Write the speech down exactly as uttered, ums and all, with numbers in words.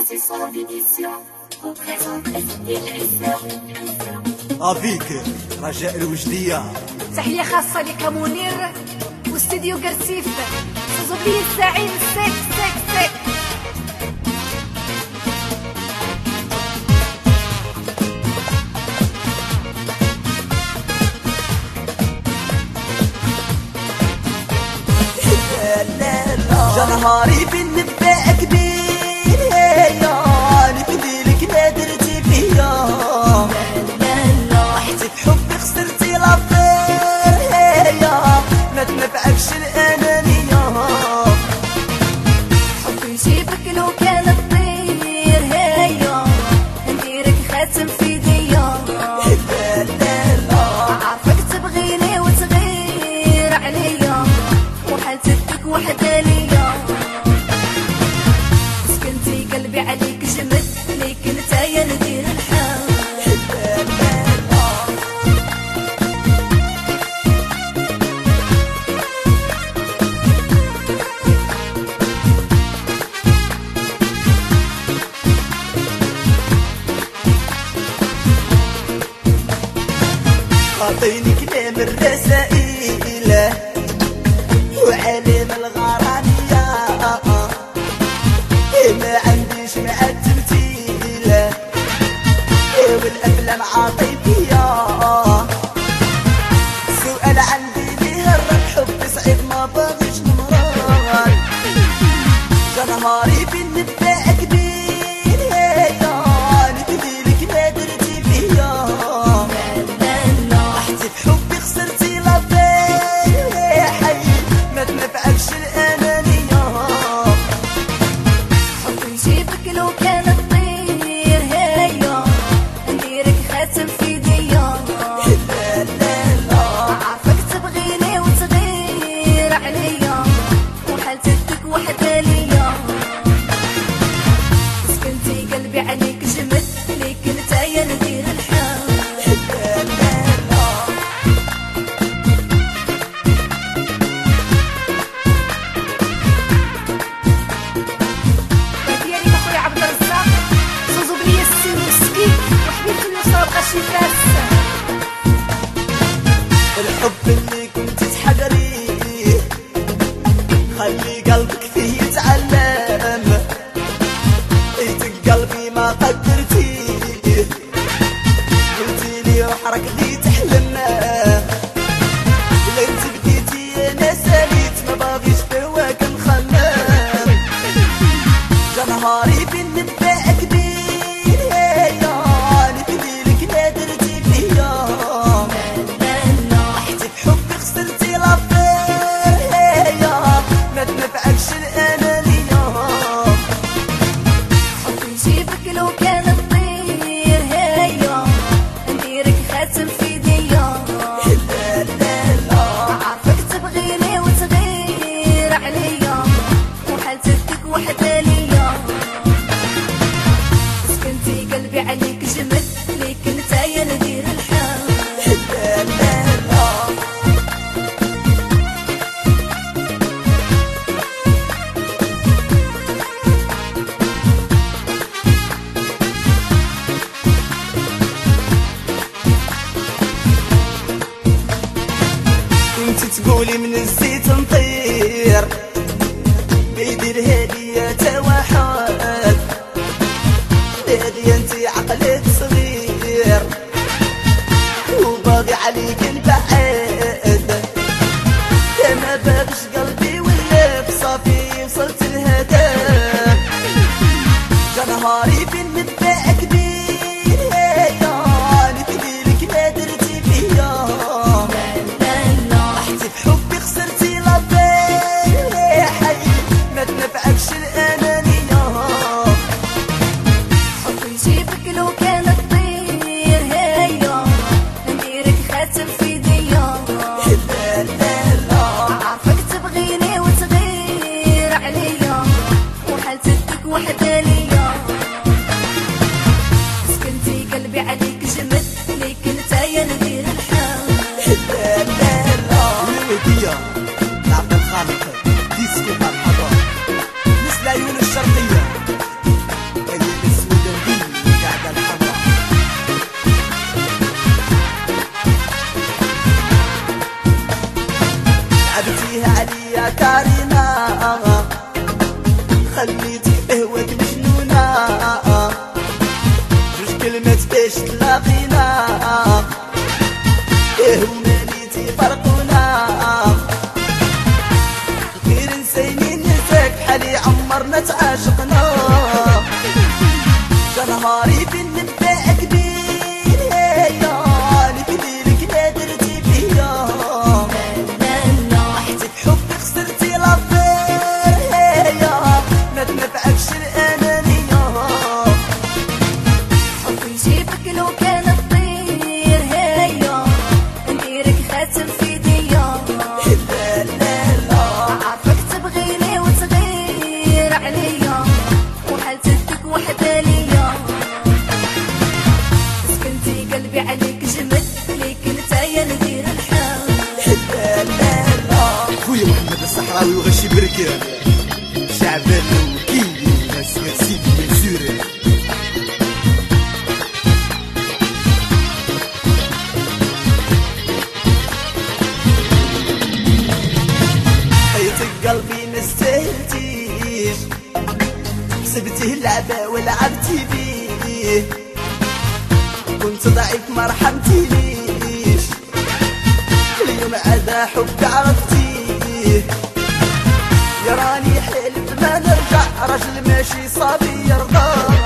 افيك رجاء الوجدية. تحية خاصة لك منير واستديو قرسيف زوبلي الزعيم سيك سيك سيك. جا نهاري بالنباء كبير هيا نفدي لك ما درتي فيا رحتي بحبي خسرتي لافير هيا ما تنفعكش الانانية حبي يجيبك لو كان طير هيا نديرك خاتم في يديا. لا لا لا عارفك تبغيني وتغير عليا وحالتك وحدة ليا. سكنتي قلبي عليك جمد ليك نتايا ندير الحال. عطيني كلام الرسائل وعلم الغرامية ما عنديش مع التمثيل والأفلام عاطفية. سؤال عندي ليه الرب حب صعيب ما باغيش نمران. جا نهاري بالنباء كبير هيا نفدي لك ما درتي فيا رحتي بحبي خسرتي لافير يا حي ما تنفعكش الأنانية. حبي يجيبك لو كان طير هيا نديرك خاتم في يديا. لا لا لا عارفك تبغيني وتغير عليا وحالتك وحدة ليا. سكنتي قلبي عليك جمد ليك نتايا ندير الحال. لا لا لا ديالي اخويا عبد الرزاق زوزو بليا السن مسكين وحبيبتي اليسرى بغاشي فارس. الحب اللي كنت تحقريه خلي قلبك فيه يتعلم. لقيت قلبي ما قدرتيه قلتي لي روح ركضي تحلم. لين بديتي انا ساليت ما باغيش بهواك نخمم. جا نهاري بالنباء كبير هيا نفدي لك ما درتي فيا رحتي بحبي خسرتي لافير هيا ما تنفعكش الأنانية. حبي يجيبك لو كان طير هيا نديرك خاتم في يديا. لا لا لا عارفك تبغيني وتغير عليا وحالتك وحدة ليا. سكنتي قلبي عليك جمد ليك نتايا ندير الحال. لا لا لا كنت تقولي من الزيت نطير بيدي الهدية تواحد. هادية انتي عقلك صغير وباغي عليك نبعد. ما باغش قلبي ولا بصافي وصلت الهدف. جا نهاري بالنباء كبير هيا نفدي لك ما درتي فيا رحتي بحبي خسرتي لافير يا حي ما تنفعكش الأنانية. حبي يجيبك لو كان وحدة ليا. سكنتي قلبي عليك جمد ليك نتايا ندير الحال. لا لا لا خويا محمد الصحراوي وغشي بركان شعبان وكيلي وناس يا سيدي منزوري. حيطك قلبي مستهلتيش حسبتيه لعبة ولعبتي بيه كنت ضعيف ما رحمتينيش اليوم عدا حب عرفتيه يا راني حلف ما نرجع رجل ماشي صبي يرضى